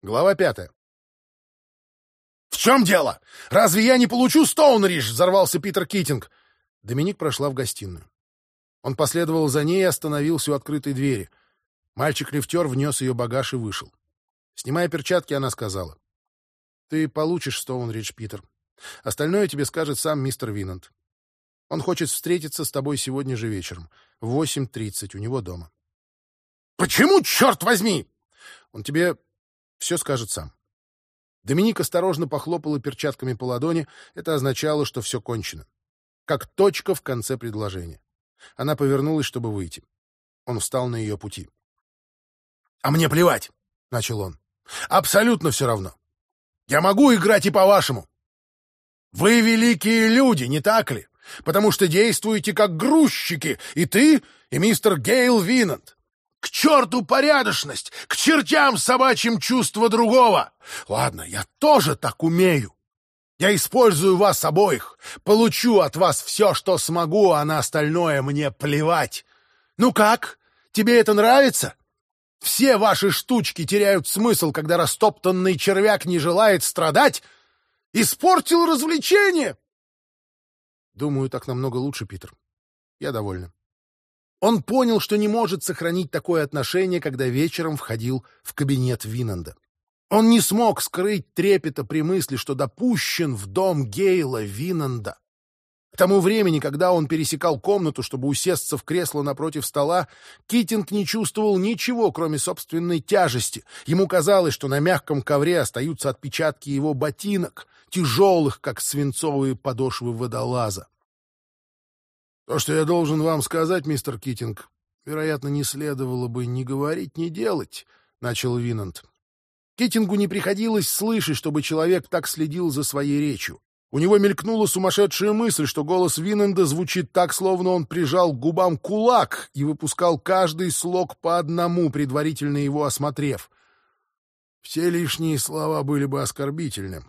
Глава 5. «В чем дело? Разве я не получу Стоунридж?» — взорвался Питер Китинг. Доминик прошла в гостиную. Он последовал за ней и остановился у открытой двери. Мальчик-лифтер внес ее багаж и вышел. Снимая перчатки, она сказала: «Ты получишь Стоунридж, Питер. Остальное тебе скажет сам мистер Винанд. Он хочет встретиться с тобой сегодня же вечером, в 8:30 у него дома». «Почему, черт возьми?» «Он тебе все скажет сам». Доминик осторожно похлопала перчатками по ладони. Это означало, что все кончено. Как точка в конце предложения. Она повернулась, чтобы выйти. Он встал на ее пути. «А мне плевать», — начал он. «Абсолютно все равно. Я могу играть и по-вашему. Вы великие люди, не так ли? Потому что действуете как грузчики, и ты, и мистер Гейл Винанд. К черту порядочность! К чертям собачьим чувства другого! Ладно, я тоже так умею. Я использую вас обоих, получу от вас все, что смогу, а на остальное мне плевать. Ну как? Тебе это нравится? Все ваши штучки теряют смысл, когда растоптанный червяк не желает страдать. Испортил развлечение!» «Думаю, так намного лучше, Питер. Я довольна». Он понял, что не может сохранить такое отношение, когда вечером входил в кабинет Винанда. Он не смог скрыть трепета при мысли, что допущен в дом Гейла Винанда. К тому времени, когда он пересекал комнату, чтобы усесться в кресло напротив стола, Китинг не чувствовал ничего, кроме собственной тяжести. Ему казалось, что на мягком ковре остаются отпечатки его ботинок, тяжелых, как свинцовые подошвы водолаза. «То, что я должен вам сказать, мистер Китинг, вероятно, не следовало бы ни говорить, ни делать», — начал Винанд. Китингу не приходилось слышать, чтобы человек так следил за своей речью. У него мелькнула сумасшедшая мысль, что голос Винанда звучит так, словно он прижал к губам кулак и выпускал каждый слог по одному, предварительно его осмотрев. Все лишние слова были бы оскорбительны.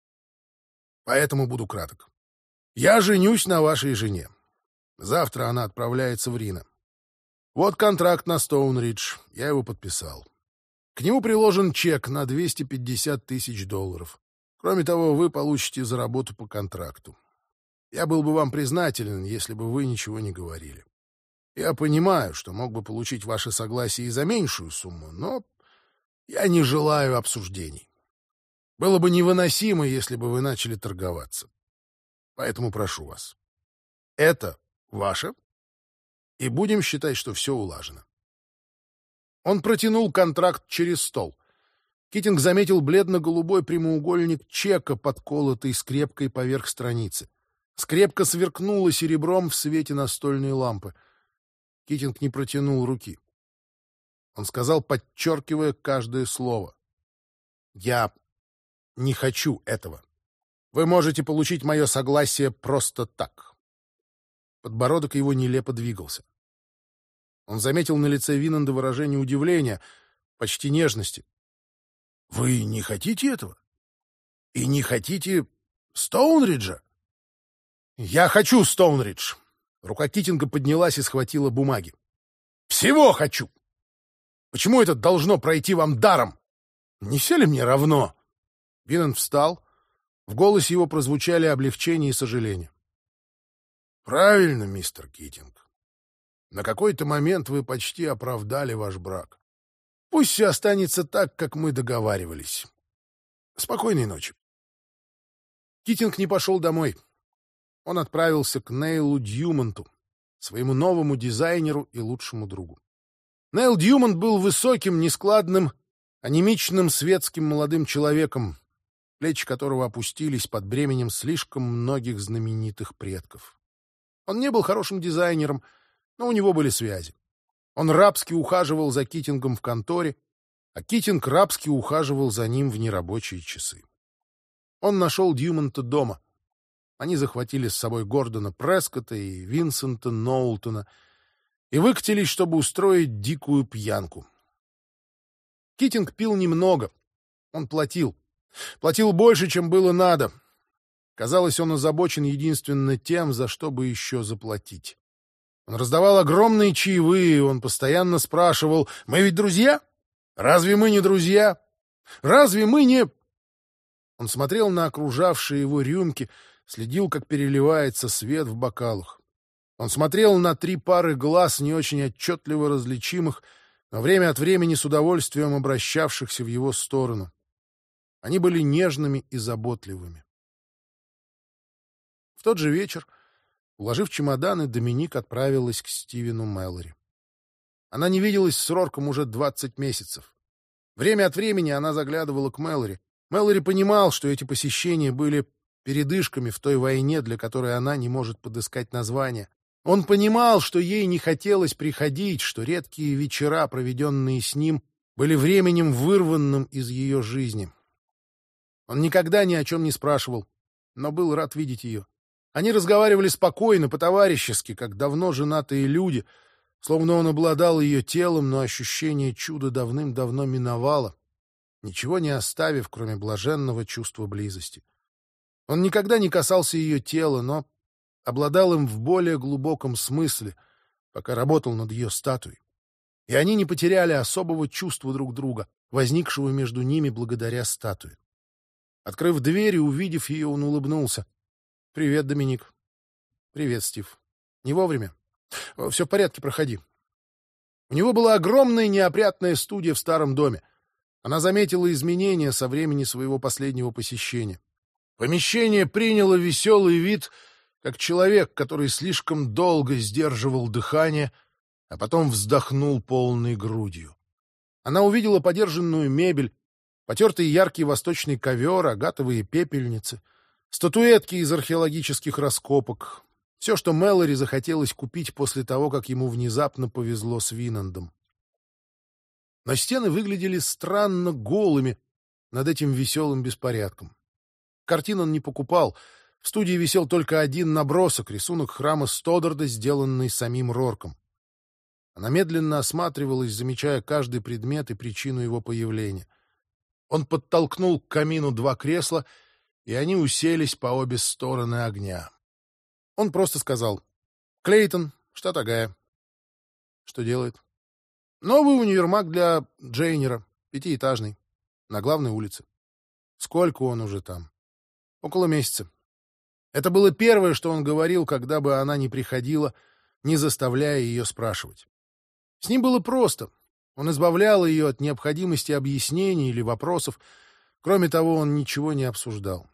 Поэтому буду краток. Я женюсь на вашей жене. Завтра она отправляется в Рино. Вот контракт на Стоунридж. Я его подписал. К нему приложен чек на $250 тысяч. Кроме того, вы получите за работу по контракту. Я был бы вам признателен, если бы вы ничего не говорили. Я понимаю, что мог бы получить ваше согласие и за меньшую сумму, но я не желаю обсуждений. Было бы невыносимо, если бы вы начали торговаться. Поэтому прошу вас. Это ваше, и будем считать, что все улажено». Он протянул контракт через стол. Китинг заметил бледно-голубой прямоугольник чека, подколотый скрепкой поверх страницы. Скрепка сверкнула серебром в свете настольной лампы. Китинг не протянул руки. Он сказал, подчеркивая каждое слово: «Я не хочу этого. Вы можете получить мое согласие просто так». Подбородок его нелепо двигался. Он заметил на лице Винанда выражение удивления, почти нежности. «Вы не хотите этого? И не хотите Стоунриджа?» «Я хочу Стоунридж!» Рука Китинга поднялась и схватила бумаги. «Всего хочу! Почему это должно пройти вам даром? Не все ли мне равно?» Винанд встал. В голосе его прозвучали облегчение и сожаление. «Правильно, мистер Китинг. На какой-то момент вы почти оправдали ваш брак. Пусть все останется так, как мы договаривались. Спокойной ночи». Китинг не пошел домой. Он отправился к Нейлу Дьюмонту, своему новому дизайнеру и лучшему другу. Нейл Дьюмонт был высоким, нескладным, анемичным светским молодым человеком, плечи которого опустились под бременем слишком многих знаменитых предков. Он не был хорошим дизайнером, но у него были связи. Он рабски ухаживал за Китингом в конторе, а Китинг рабски ухаживал за ним в нерабочие часы. Он нашел Дьюмонта дома. Они захватили с собой Гордона Прескотта и Винсента Ноултона и выкатились, чтобы устроить дикую пьянку. Китинг пил немного. Он платил. Платил больше, чем было надо. Казалось, он озабочен единственно тем, за что бы еще заплатить. Он раздавал огромные чаевые, он постоянно спрашивал: «Мы ведь друзья? Разве мы не друзья? Разве мы не...» Он смотрел на окружавшие его рюмки, следил, как переливается свет в бокалах. Он смотрел на 3 пары глаз, не очень отчетливо различимых, но время от времени с удовольствием обращавшихся в его сторону. Они были нежными и заботливыми. В тот же вечер, уложив чемоданы, Доминик отправилась к Стивену Мэлори. Она не виделась с Рорком уже 20 месяцев. Время от времени она заглядывала к Мэлори. Мэлори понимал, что эти посещения были передышками в той войне, для которой она не может подыскать название. Он понимал, что ей не хотелось приходить, что редкие вечера, проведенные с ним, были временем, вырванным из ее жизни. Он никогда ни о чем не спрашивал, но был рад видеть ее. Они разговаривали спокойно, по-товарищески, как давно женатые люди, словно он обладал ее телом, но ощущение чуда давным-давно миновало, ничего не оставив, кроме блаженного чувства близости. Он никогда не касался ее тела, но обладал им в более глубоком смысле, пока работал над ее статуей. И они не потеряли особого чувства друг друга, возникшего между ними благодаря статуе. Открыв дверь и увидев ее, он улыбнулся. «Привет, Доминик». «Привет, Стив. Не вовремя? Все в порядке, проходи». У него была огромная неопрятная студия в старом доме. Она заметила изменения со времени своего последнего посещения. Помещение приняло веселый вид, как человек, который слишком долго сдерживал дыхание, а потом вздохнул полной грудью. Она увидела подержанную мебель, потертый яркий восточный ковер, агатовые пепельницы, статуэтки из археологических раскопок. Все, что Мэлори захотелось купить после того, как ему внезапно повезло с Винандом. Но стены выглядели странно голыми над этим веселым беспорядком. Картин он не покупал. В студии висел только один набросок — рисунок храма Стодарда, сделанный самим Рорком. Она медленно осматривалась, замечая каждый предмет и причину его появления. Он подтолкнул к камину 2 кресла, и они уселись по обе стороны огня. Он просто сказал: «Клейтон, штат Огайо». «Что делает?» «Новый универмаг для Джейнера, 5-этажный, на главной улице». «Сколько он уже там?» «Около месяца». Это было первое, что он говорил, когда бы она ни приходила, не заставляя ее спрашивать. С ним было просто. Он избавлял ее от необходимости объяснений или вопросов. Кроме того, он ничего не обсуждал.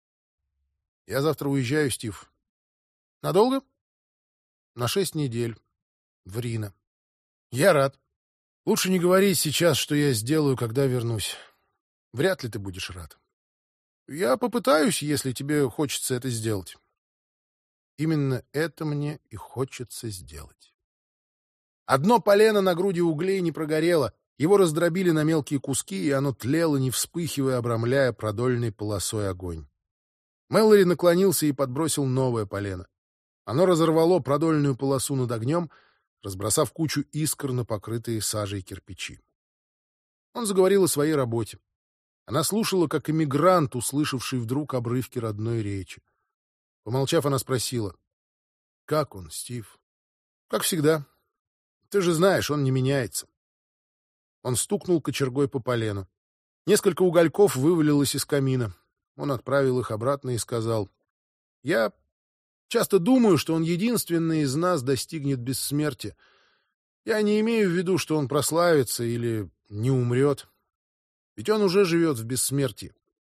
«Я завтра уезжаю, Стив». «Надолго?» «На 6 недель. В Рино». «Я рад. Лучше не говорить сейчас, что я сделаю, когда вернусь. Вряд ли ты будешь рад». «Я попытаюсь, если тебе хочется это сделать». Именно это мне и хочется сделать. Одно полено на груди углей не прогорело, его раздробили на мелкие куски, и оно тлело, не вспыхивая, обрамляя продольной полосой огонь. Мэлори наклонился и подбросил новое полено. Оно разорвало продольную полосу над огнем, разбросав кучу искр на покрытые сажей кирпичи. Он заговорил о своей работе. Она слушала, как эмигрант, услышавший вдруг обрывки родной речи. Помолчав, она спросила: «Как он, Стив?» «Как всегда. Ты же знаешь, он не меняется». Он стукнул кочергой по полену. Несколько угольков вывалилось из камина. Он отправил их обратно и сказал: «Я часто думаю, что он единственный из нас достигнет бессмертия. Я не имею в виду, что он прославится или не умрет. Ведь он уже живет в бессмертии.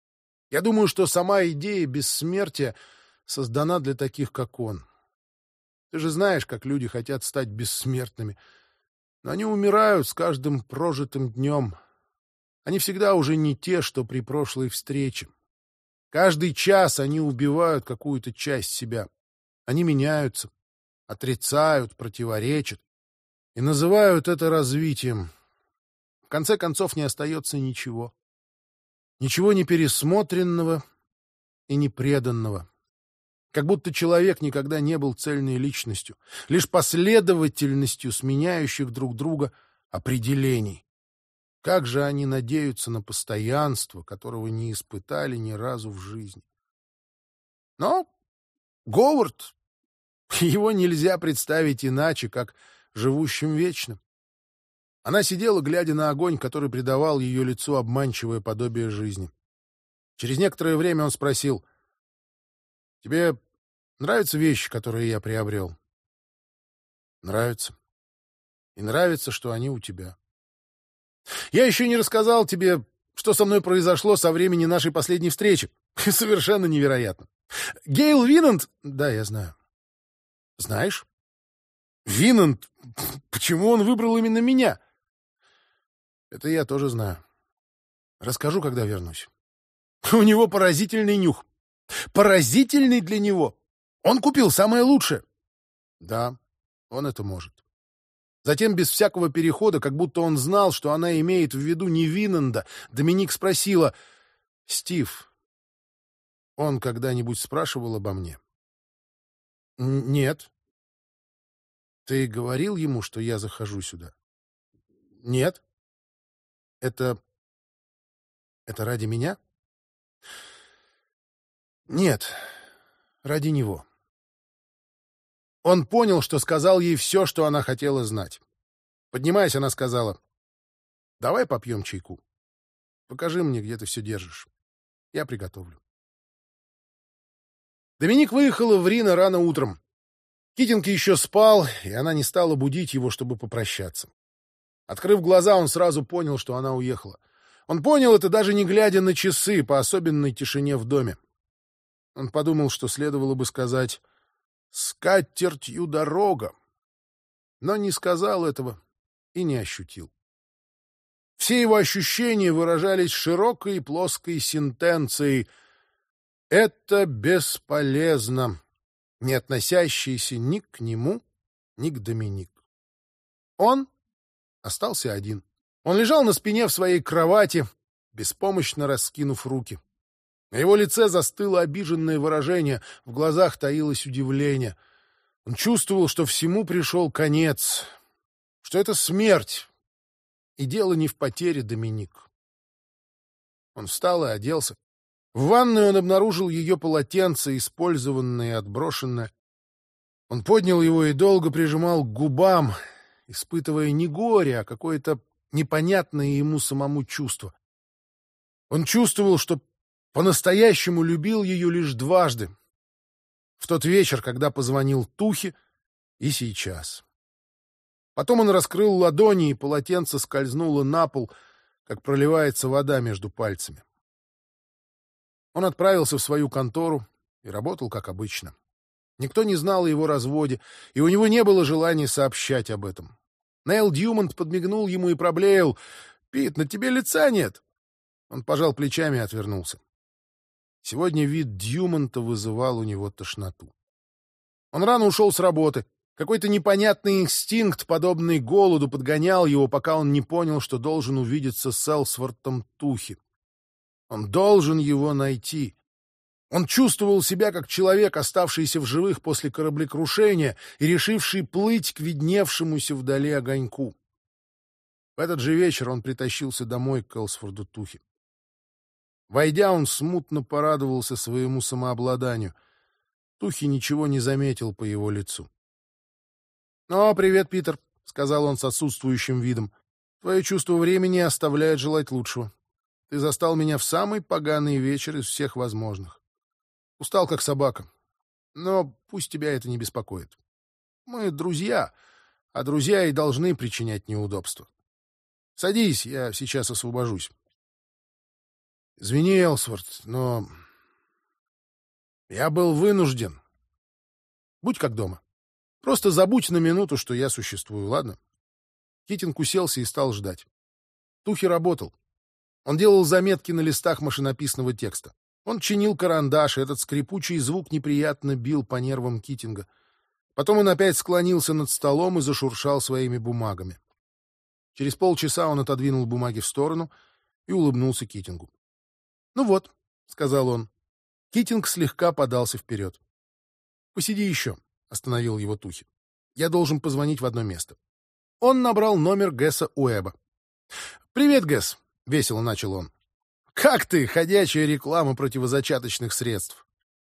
Я думаю, что сама идея бессмертия создана для таких, как он. Ты же знаешь, как люди хотят стать бессмертными. Но они умирают с каждым прожитым днем. Они всегда уже не те, что при прошлой встрече. Каждый час они убивают какую-то часть себя. Они меняются, отрицают, противоречат и называют это развитием. В конце концов не остается ничего. Ничего не пересмотренного и не преданного. Как будто человек никогда не был цельной личностью, лишь последовательностью сменяющих друг друга определений. Как же они надеются на постоянство, которого не испытали ни разу в жизни? Но Говард, его нельзя представить иначе, как живущим вечно. Она сидела, глядя на огонь, который придавал ее лицу обманчивое подобие жизни. Через некоторое время он спросил: «Тебе нравятся вещи, которые я приобрел?» «Нравится. И нравится, что они у тебя. Я еще не рассказал тебе, что со мной произошло со времени нашей последней встречи. Совершенно невероятно. Гейл Винанд...» «Да, я знаю». «Знаешь? Винанд? Почему он выбрал именно меня?» «Это я тоже знаю. Расскажу, когда вернусь. У него поразительный нюх. Поразительный для него. Он купил самое лучшее». «Да, он это может». Затем, без всякого перехода, как будто он знал, что она имеет в виду не Винанда, Доминик спросила: «Стив, он когда-нибудь спрашивал обо мне?» «Нет». «Ты говорил ему, что я захожу сюда?» «Нет». «Это... это ради меня?» «Нет, ради него». Он понял, что сказал ей все, что она хотела знать. Поднимаясь, она сказала: «Давай попьем чайку. Покажи мне, где ты все держишь. Я приготовлю». Доминик выехала в Рино рано утром. Китинг еще спал, и она не стала будить его, чтобы попрощаться. Открыв глаза, он сразу понял, что она уехала. Он понял это, даже не глядя на часы, по особенной тишине в доме. Он подумал, что следовало бы сказать: «С катертью дорога», но не сказал этого и не ощутил. Все его ощущения выражались широкой и плоской сентенцией: «Это бесполезно», не относящейся ни к нему, ни к Доминик. Он остался один. Он лежал на спине в своей кровати, беспомощно раскинув руки. На его лице застыло обиженное выражение, в глазах таилось удивление. Он чувствовал, что всему пришел конец, что это смерть, и дело не в потере Доминик. Он встал и оделся. В ванной он обнаружил ее полотенце, использованное и отброшенное. Он поднял его и долго прижимал к губам, испытывая не горе, а какое-то непонятное ему самому чувство. Он чувствовал, что по-настоящему любил ее лишь дважды. В тот вечер, когда позвонил Тухе, и сейчас. Потом он раскрыл ладони, и полотенце скользнуло на пол, как проливается вода между пальцами. Он отправился в свою контору и работал, как обычно. Никто не знал о его разводе, и у него не было желания сообщать об этом. Нейл Дьюмонт подмигнул ему и проблеял: «Пит, на тебе лица нет». Он пожал плечами и отвернулся. Сегодня вид Дьюмонта вызывал у него тошноту. Он рано ушел с работы. Какой-то непонятный инстинкт, подобный голоду, подгонял его, пока он не понял, что должен увидеться с Элсвортом Тухи. Он должен его найти. Он чувствовал себя как человек, оставшийся в живых после кораблекрушения и решивший плыть к видневшемуся вдали огоньку. В этот же вечер он притащился домой к Элсворду Тухи. Войдя, он смутно порадовался своему самообладанию. Тухи ничего не заметил по его лицу. «О, привет, Питер», — сказал он с отсутствующим видом. «Твое чувство времени оставляет желать лучшего. Ты застал меня в самый поганый вечер из всех возможных. Устал, как собака. Но пусть тебя это не беспокоит. Мы друзья, а друзья и должны причинять неудобства. Садись, я сейчас освобожусь». «Извини, Элсворт, но я был вынужден. Будь как дома. Просто забудь на минуту, что я существую, ладно?» Китинг уселся и стал ждать. Тухи работал. Он делал заметки на листах машинописного текста. Он чинил карандаш, и этот скрипучий звук неприятно бил по нервам Китинга. Потом он опять склонился над столом и зашуршал своими бумагами. Через полчаса он отодвинул бумаги в сторону и улыбнулся Китингу. «Ну вот», — сказал он. Китинг слегка подался вперед. «Посиди еще», — остановил его Тухи. «Я должен позвонить в одно место». Он набрал номер Гэса Уэба. «Привет, Гэс», — весело начал он. «Как ты, ходячая реклама противозачаточных средств?»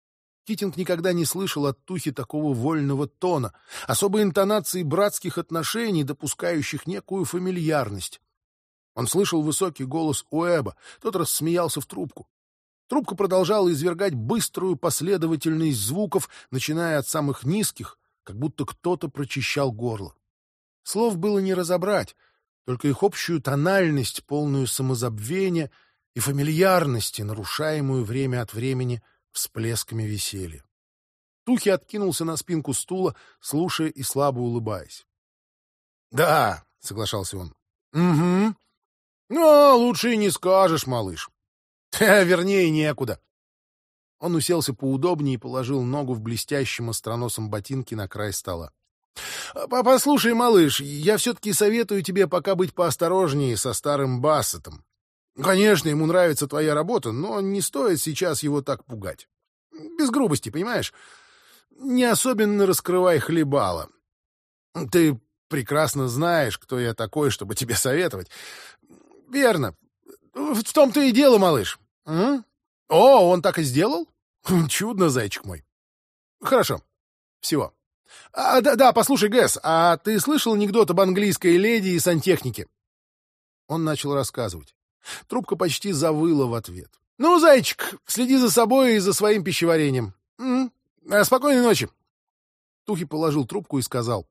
Китинг никогда не слышал от Тухи такого вольного тона, особой интонации братских отношений, допускающих некую фамильярность. Он слышал высокий голос Уэба, тот рассмеялся в трубку. Трубка продолжала извергать быструю последовательность звуков, начиная от самых низких, как будто кто-то прочищал горло. Слов было не разобрать, только их общую тональность, полную самозабвения и фамильярности, нарушаемую время от времени всплесками веселья. Тухи откинулся на спинку стула, слушая и слабо улыбаясь. — Да, — соглашался он. — Угу. Ну, лучше и не скажешь, малыш. Вернее, некуда. Он уселся поудобнее и положил ногу в блестящем остроносом ботинке на край стола. — Послушай, малыш, я все-таки советую тебе пока быть поосторожнее со старым Бассетом. Конечно, ему нравится твоя работа, но не стоит сейчас его так пугать. Без грубости, понимаешь? Не особенно раскрывай хлебало. Ты прекрасно знаешь, кто я такой, чтобы тебе советовать. Верно. В том-то и дело, малыш. О, он так и сделал? Чудно, зайчик мой. Хорошо. Всего. Да, послушай, Гэс, а ты слышал анекдот об английской леди и сантехнике? Он начал рассказывать. Трубка почти завыла в ответ. Ну, зайчик, следи за собой и за своим пищеварением. Спокойной ночи. Тухи положил трубку и сказал.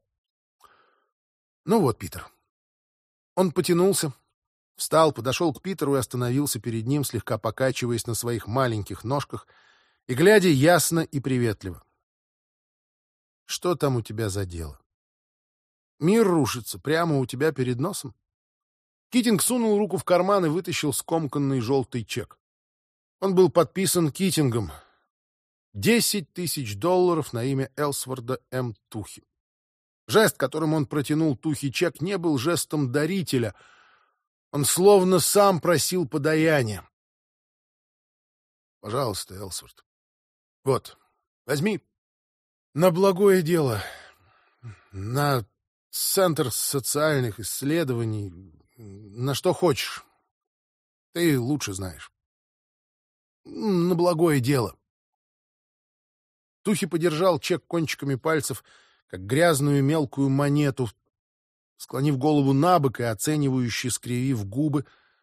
Ну вот, Питер. Он потянулся, встал, подошел к Питеру и остановился перед ним, слегка покачиваясь на своих маленьких ножках и глядя ясно и приветливо. Что там у тебя за дело? Мир рушится прямо у тебя перед носом. Китинг сунул руку в карман и вытащил скомканный желтый чек. Он был подписан Китингом. $10 000 на имя Элсворда М. Тухи. Жест, которым он протянул Тухи чек, не был жестом дарителя. Он словно сам просил подаяния. Пожалуйста, Элсворд. Вот, возьми. На благое дело. На Центр социальных исследований. На что хочешь. Ты лучше знаешь. На благое дело. Тухи подержал чек кончиками пальцев, как грязную мелкую монету, склонив голову набок и оценивающе скривив губы,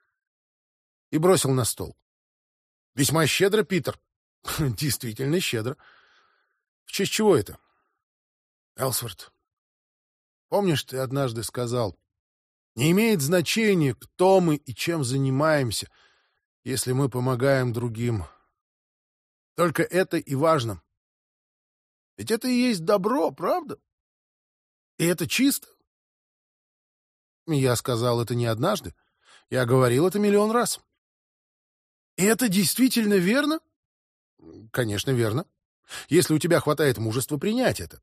и бросил на стол. Весьма щедро, Питер. Действительно щедро. В честь чего это? Элсворт, помнишь, ты однажды сказал, не имеет значения, кто мы и чем занимаемся, если мы помогаем другим. Только это и важно. Ведь это и есть добро, правда? И это чисто. Я сказал это не однажды. Я говорил это миллион раз. И это действительно верно? Конечно, верно. Если у тебя хватает мужества принять это.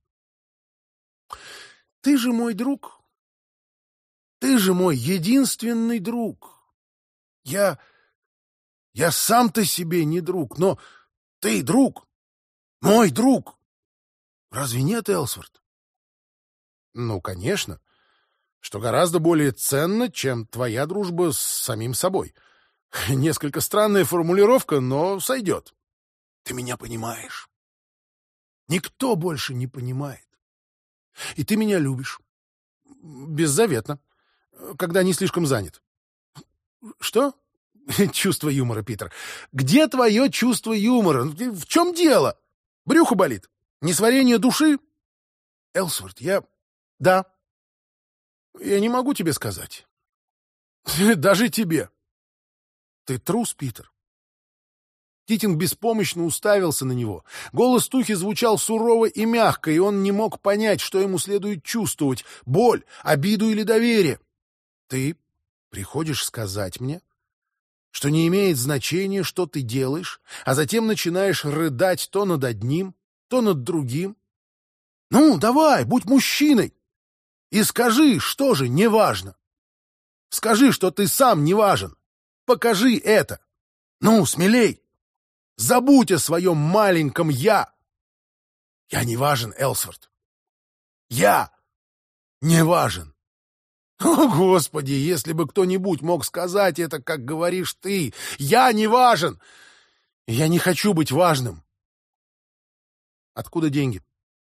Ты же мой друг. Ты же мой единственный друг. Я сам-то себе не друг, но ты друг. Мой друг. Разве нет, Элсворт? Ну, конечно. Что гораздо более ценно, чем твоя дружба с самим собой. Несколько странная формулировка, но сойдет. Ты меня понимаешь. Никто больше не понимает. И ты меня любишь. Беззаветно. Когда не слишком занят. Что? Чувство юмора, Питер. Где твое чувство юмора? В чем дело? Брюхо болит? Несварение души? Элсворт, Да. Я не могу тебе сказать. Даже тебе. Ты трус, Питер. Китинг беспомощно уставился на него. Голос Тухи звучал сурово и мягко, и он не мог понять, что ему следует чувствовать — боль, обиду или доверие. Ты приходишь сказать мне, что не имеет значения, что ты делаешь, а затем начинаешь рыдать то над одним, то над другим. Ну, давай, будь мужчиной и скажи, что же не важно. Скажи, что ты сам не важен. Покажи это. Ну, смелей. Забудь о своем маленьком «я». Я не важен, Элсворт. Я не важен. О, Господи, если бы кто-нибудь мог сказать это, как говоришь ты. Я не важен. Я не хочу быть важным. Откуда деньги?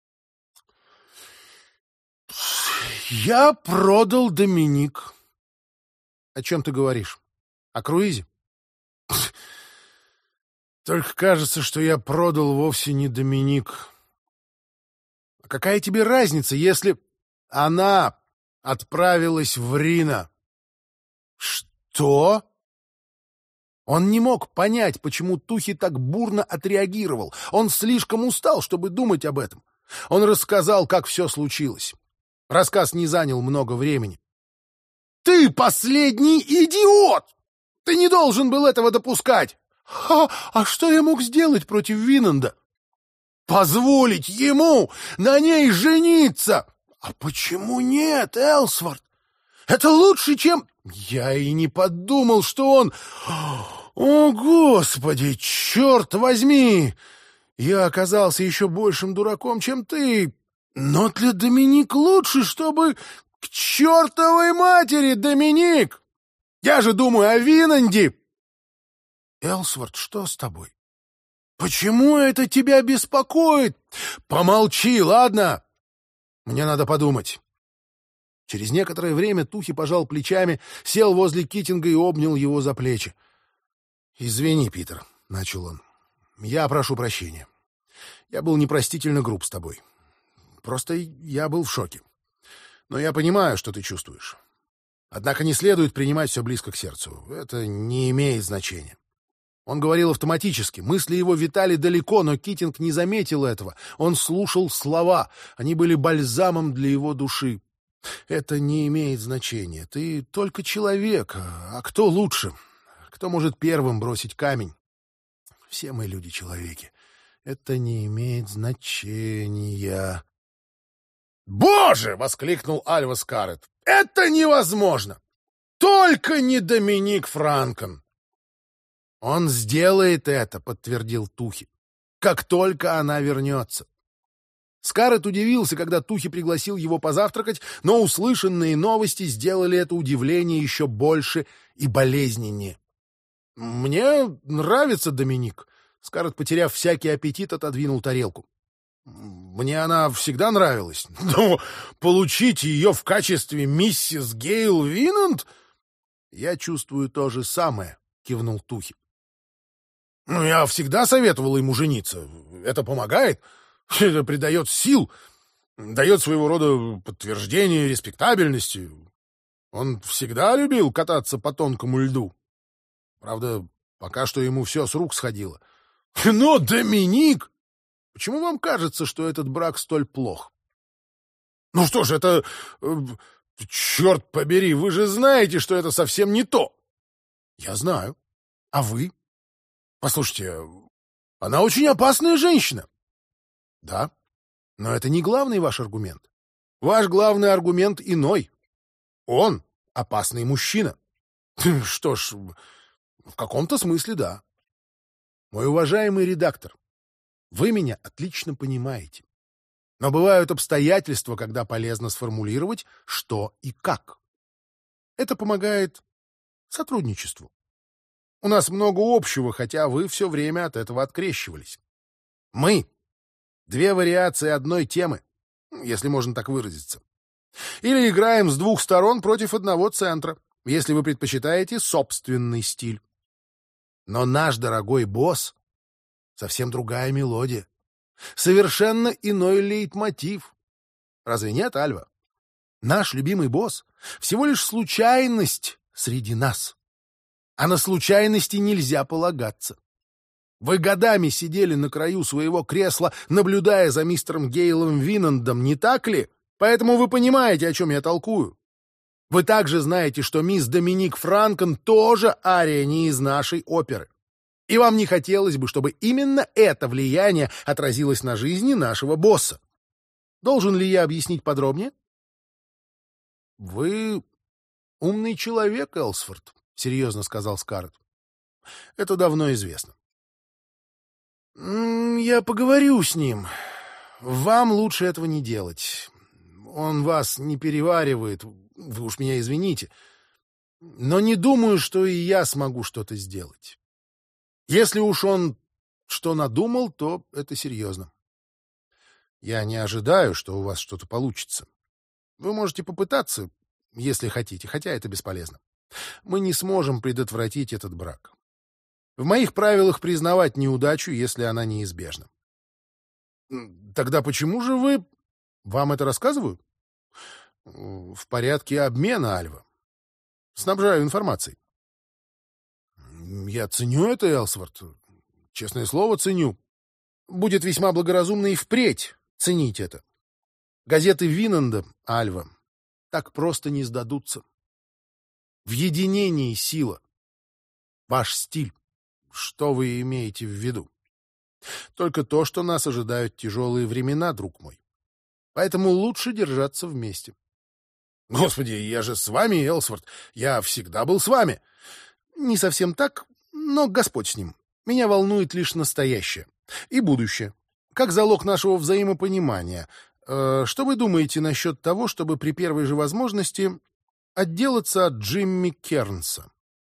Я продал Доминик. О чем ты говоришь? О круизе? Только кажется, что я продал вовсе не Доминик. А какая тебе разница, если она отправилась в Рино? Что? Он не мог понять, почему Тухи так бурно отреагировал. Он слишком устал, чтобы думать об этом. Он рассказал, как все случилось. Рассказ не занял много времени. «Ты последний идиот! Ты не должен был этого допускать!» А что я мог сделать против Винанда? Позволить ему на ней жениться! А почему нет, Элсворт? Это лучше, чем... Я и не подумал, что он... О, Господи, черт возьми! Я оказался еще большим дураком, чем ты. Но для Доминик лучше, чтобы... К чертовой матери, Доминик! Я же думаю о Винанде! Элсворт, что с тобой? Почему это тебя беспокоит? Помолчи, ладно? Мне надо подумать. Через некоторое время Тухи пожал плечами, сел возле Китинга и обнял его за плечи. «Извини, Питер», — начал он. «Я прошу прощения. Я был непростительно груб с тобой. Просто я был в шоке. Но я понимаю, что ты чувствуешь. Однако не следует принимать все близко к сердцу. Это не имеет значения». Он говорил автоматически, мысли его витали далеко, но Китинг не заметил этого. Он слушал слова, они были бальзамом для его души. «Это не имеет значения. Ты только человек. А кто лучше? Кто может первым бросить камень? Все мы люди-человеки. Это не имеет значения». «Боже!» — воскликнул Альва Скарретт. «Это невозможно! Только не Доминик Франкен!» «Он сделает это», — подтвердил Тухи, — «как только она вернется». Скарретт удивился, когда Тухи пригласил его позавтракать, но услышанные новости сделали это удивление еще больше и болезненнее. «Мне нравится Доминик», — Скарретт, потеряв всякий аппетит, отодвинул тарелку. «Мне она всегда нравилась. Но получить ее в качестве миссис Гейл Винанд...» «Я чувствую то же самое», — кивнул Тухи. «Я всегда советовал ему жениться. Это помогает. Это придает сил, дает своего рода подтверждение респектабельности. Он всегда любил кататься по тонкому льду. Правда, пока что ему все с рук сходило. Но Доминик! Почему вам кажется, что этот брак столь плох?» «Ну что ж, это... черт побери, вы же знаете, что это совсем не то!» «Я знаю. А вы?» «Послушайте, она очень опасная женщина». «Да, но это не главный ваш аргумент. Ваш главный аргумент иной. Он опасный мужчина». «Что ж, в каком-то смысле да. Мой уважаемый редактор, вы меня отлично понимаете. Но бывают обстоятельства, когда полезно сформулировать, что и как. Это помогает сотрудничеству. У нас много общего, хотя вы все время от этого открещивались. Мы — две вариации одной темы, если можно так выразиться. Или играем с двух сторон против одного центра, если вы предпочитаете собственный стиль. Но наш дорогой босс — совсем другая мелодия, совершенно иной лейтмотив. Разве нет, Альва? Наш любимый босс — всего лишь случайность среди нас. А на случайности нельзя полагаться. Вы годами сидели на краю своего кресла, наблюдая за мистером Гейлом Винандом, не так ли? Поэтому вы понимаете, о чем я толкую. Вы также знаете, что мисс Доминик Франкен тоже ария не из нашей оперы. И вам не хотелось бы, чтобы именно это влияние отразилось на жизни нашего босса. Должен ли я объяснить подробнее? Вы умный человек, Элсворт, — серьезно сказал Скарретт. Это давно известно. Я поговорю с ним. Вам лучше этого не делать. Он вас не переваривает, вы уж меня извините. Но не думаю, что и я смогу что-то сделать. Если уж он что надумал, то это серьезно. Я не ожидаю, что у вас что-то получится. Вы можете попытаться, если хотите, хотя это бесполезно. Мы не сможем предотвратить этот брак. В моих правилах признавать неудачу, если она неизбежна. Тогда почему же вы... Вам это рассказываю? В порядке обмена, Альва. Снабжаю информацией. Я ценю это, Элсворт. Честное слово, ценю. Будет весьма благоразумно и впредь ценить это. Газеты Винанда, Альва, так просто не сдадутся. В единении сила. Ваш стиль. Что вы имеете в виду? Только то, что нас ожидают тяжелые времена, друг мой. Поэтому лучше держаться вместе. Господи, я же с вами, Элсворт. Я всегда был с вами. Не совсем так, но Господь с ним. Меня волнует лишь настоящее и будущее, как залог нашего взаимопонимания. Что вы думаете насчет того, чтобы при первой же возможности отделаться от Джимми Кернса?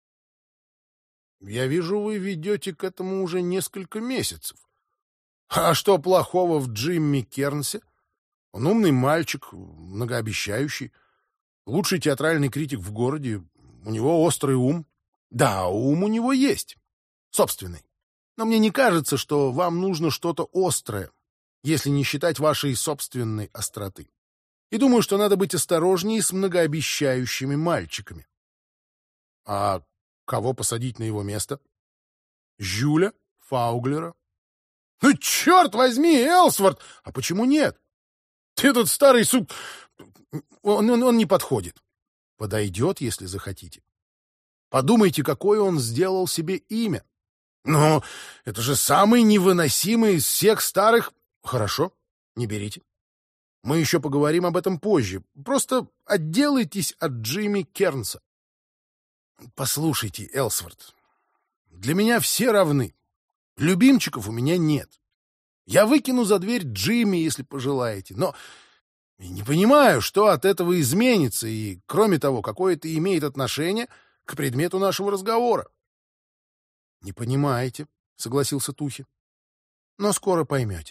Я вижу, вы ведете к этому уже несколько месяцев. А что плохого в Джимми Кернсе? Он умный мальчик, многообещающий, лучший театральный критик в городе, у него острый ум. Да, ум у него есть, собственный. Но мне не кажется, что вам нужно что-то острое, если не считать вашей собственной остроты. И думаю, что надо быть осторожнее с многообещающими мальчиками. А кого посадить на его место? Жюля? Фауглера? Ну, черт возьми, Элсворт! А почему нет? Ты этот старый суп... Он не подходит. Подойдет, если захотите. Подумайте, какое он сделал себе имя. Но это же самый невыносимый из всех старых... Хорошо, не берите. Мы еще поговорим об этом позже. Просто отделайтесь от Джимми Кернса. Послушайте, Элсворт, для меня все равны. Любимчиков у меня нет. Я выкину за дверь Джимми, если пожелаете, но не понимаю, что от этого изменится, и, кроме того, какое это имеет отношение к предмету нашего разговора. — Не понимаете, — согласился Тухи, — но скоро поймете.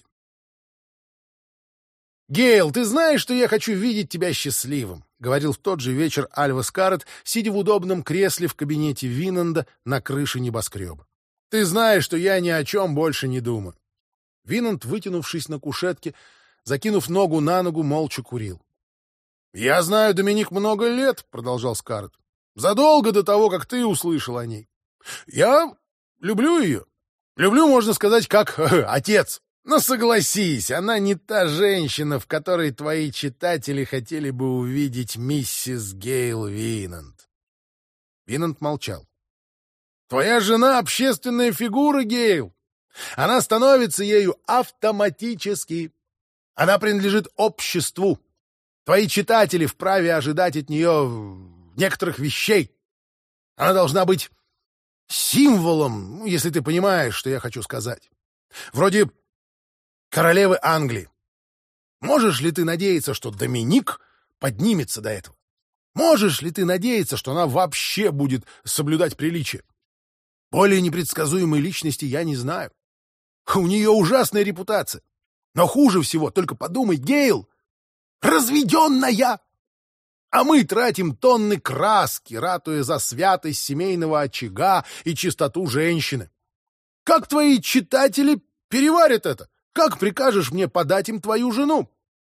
— Гейл, ты знаешь, что я хочу видеть тебя счастливым, — говорил в тот же вечер Альва Скарлетт, сидя в удобном кресле в кабинете Винанда на крыше небоскреба. — Ты знаешь, что я ни о чем больше не думаю. Винанд, вытянувшись на кушетке, закинув ногу на ногу, молча курил. — Я знаю Доминик много лет, — продолжал Скарлетт, — задолго до того, как ты услышал о ней. Я люблю ее. Люблю, можно сказать, как отец. Но согласись, она не та женщина, в которой твои читатели хотели бы увидеть миссис Гейл Винанд. Винанд молчал. — Твоя жена — общественная фигура, Гейл. Она становится ею автоматически. Она принадлежит обществу. Твои читатели вправе ожидать от нее некоторых вещей. Она должна быть символом, если ты понимаешь, что я хочу сказать. Вроде королевы Англии. Можешь ли ты надеяться, что Доминик поднимется до этого? Можешь ли ты надеяться, что она вообще будет соблюдать приличие? Более непредсказуемой личности я не знаю. У нее ужасная репутация. Но хуже всего, только подумай, Гейл, разведенная! А мы тратим тонны краски, ратуя за святость семейного очага и чистоту женщины. Как твои читатели переварят это? Как прикажешь мне подать им твою жену?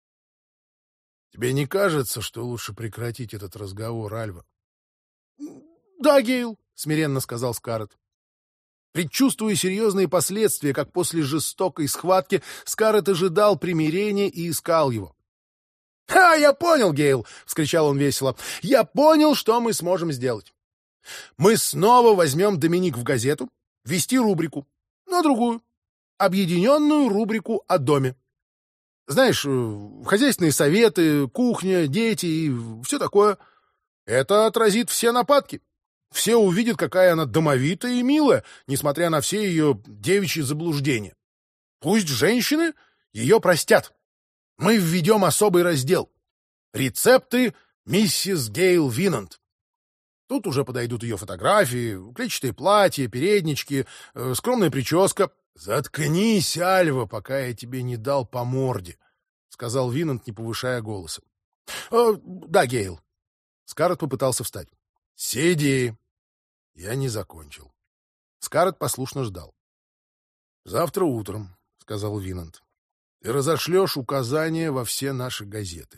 Тебе не кажется, что лучше прекратить этот разговор, Альва? — Да, Гейл, — смиренно сказал Скарлетт. Предчувствуя серьезные последствия, как после жестокой схватки, Скарлетт ожидал примирения и искал его. — я понял, Гейл! — вскричал он весело. — Я понял, что мы сможем сделать. Мы снова возьмем Доминик в газету, вести рубрику, но другую, объединенную рубрику о доме. Знаешь, хозяйственные советы, кухня, дети и все такое. Это отразит все нападки. Все увидят, какая она домовитая и милая, несмотря на все ее девичьи заблуждения. Пусть женщины ее простят. Мы введем особый раздел. Рецепты миссис Гейл Винанд. Тут уже подойдут ее фотографии, клетчатые платья, переднички, скромная прическа. Заткнись, Альва, пока я тебе не дал по морде. сказал Винант, не повышая голоса. Да, Гейл. Скарлетт попытался встать. Сиди. Я не закончил. Скарлетт послушно ждал. Завтра утром, сказал Винант, ты разошлешь указания во все наши газеты.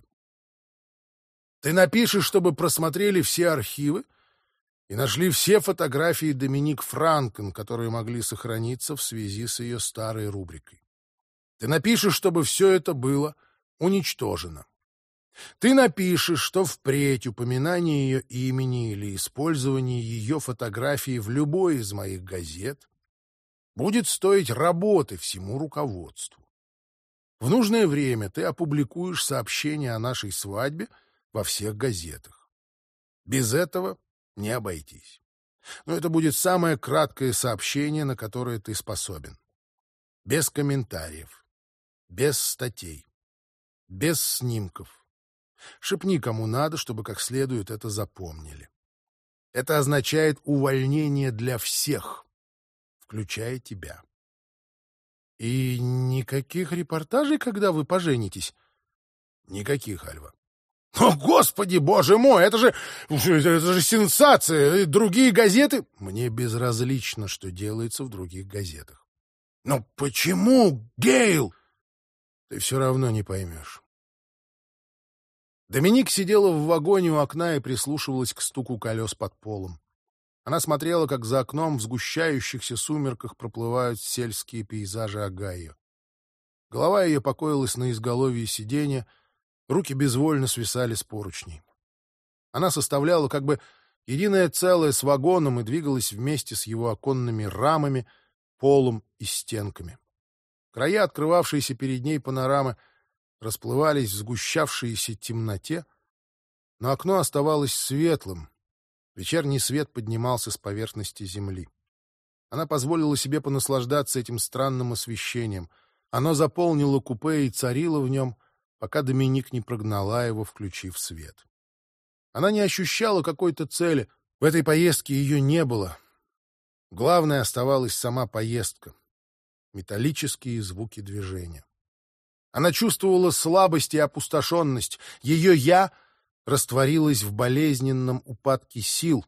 Ты напишешь, чтобы просмотрели все архивы и нашли все фотографии Доминик Франкен, которые могли сохраниться в связи с ее старой рубрикой. Ты напишешь, чтобы все это было уничтожено. Ты напишешь, что впредь упоминание ее имени или использование ее фотографии в любой из моих газет будет стоить работы всему руководству. В нужное время ты опубликуешь сообщение о нашей свадьбе во всех газетах. Без этого не обойтись. Но это будет самое краткое сообщение, на которое ты способен. Без комментариев, без статей, без снимков. Шепни кому надо, чтобы как следует это запомнили. Это означает увольнение для всех, включая тебя. И никаких репортажей, когда вы поженитесь? Никаких, Альва. О, Господи, боже мой, это же сенсация! Другие газеты... Мне безразлично, что делается в других газетах. Но почему, Гейл? Ты все равно не поймешь. Доминик сидела в вагоне у окна и прислушивалась к стуку колес под полом. Она смотрела, как за окном в сгущающихся сумерках проплывают сельские пейзажи Огайо. Голова ее покоилась на изголовье сиденья, руки безвольно свисали с поручней. Она составляла как бы единое целое с вагоном и двигалась вместе с его оконными рамами, полом и стенками. Края, открывавшиеся перед ней панорамы, расплывались в сгущавшейся темноте, но окно оставалось светлым. Вечерний свет поднимался с поверхности земли. Она позволила себе понаслаждаться этим странным освещением. Оно заполнило купе и царило в нем, пока Доминик не прогнала его, включив свет. Она не ощущала какой-то цели. В этой поездке ее не было. Главное оставалась сама поездка. Металлические звуки движения. Она чувствовала слабость и опустошенность. Ее «я» растворилось в болезненном упадке сил,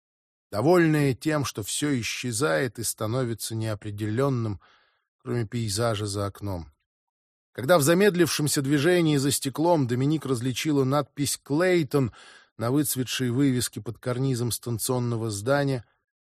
довольная тем, что все исчезает и становится неопределенным, кроме пейзажа за окном. Когда в замедлившемся движении за стеклом Доминик различила надпись «Клейтон» на выцветшей вывеске под карнизом станционного здания,